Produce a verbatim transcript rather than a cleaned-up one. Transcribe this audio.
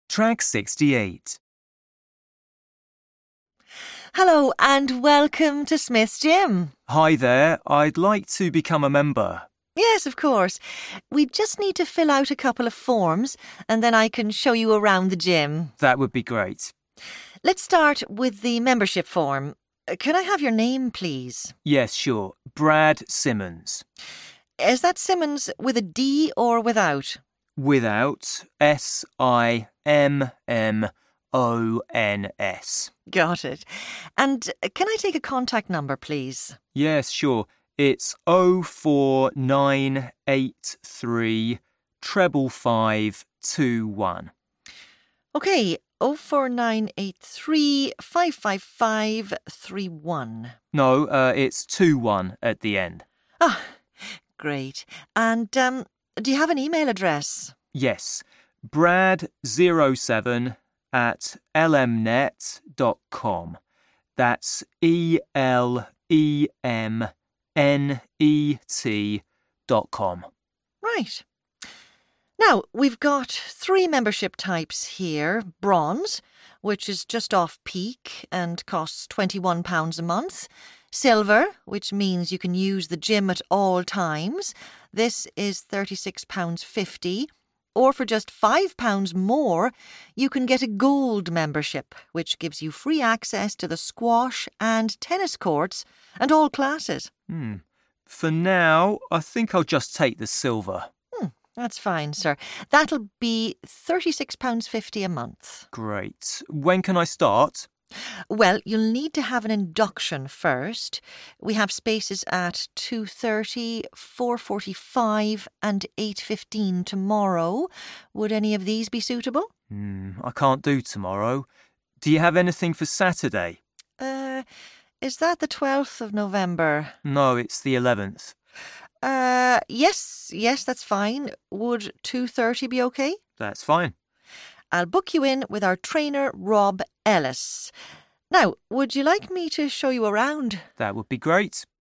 Track sixty-eight. Hello and welcome to Smith's Gym. Hi there, I'd like to become a member. Yes, of course. We just need to fill out a couple of forms and then I can show you around the gym. That would be great. Let's start with the membership form. Can I have your name, please? Yes, sure. Brad Simmons. Is that Simmons with a D or without? Without S I M M O N S. Got it. And can I take a contact number, please? Yes, sure. It's oh four nine eight three treble five two one. OK, oh four nine eight three five five five three one. No, uh, it's two one at the end. Ah, great. And um, do you have an email address? Yes, brad zero seven at l m net dot com. That's E L E M N E T dot com. Right. Now, we've got three membership types here. Bronze, which is just off peak and costs twenty-one pounds a month. Silver, which means you can use the gym at all times. This is thirty-six pounds fifty. Or for just five pounds more, you can get a gold membership, which gives you free access to the squash and tennis courts and all classes. Hmm. For now, I think I'll just take the silver. Hmm, that's fine, sir. That'll be thirty-six pounds fifty a month. Great. When can I start? Well, you'll need to have an induction first. We have spaces at two thirty, four forty-five and eight fifteen tomorrow. Would any of these be suitable? Hmm, I can't do tomorrow. Do you have anything for Saturday? Uh, is that the twelfth of November? No, it's the eleventh. Uh, yes, yes, that's fine. Would two thirty be okay? That's fine. I'll book you in with our trainer, Rob Ellis. Now, would you like me to show you around? That would be great.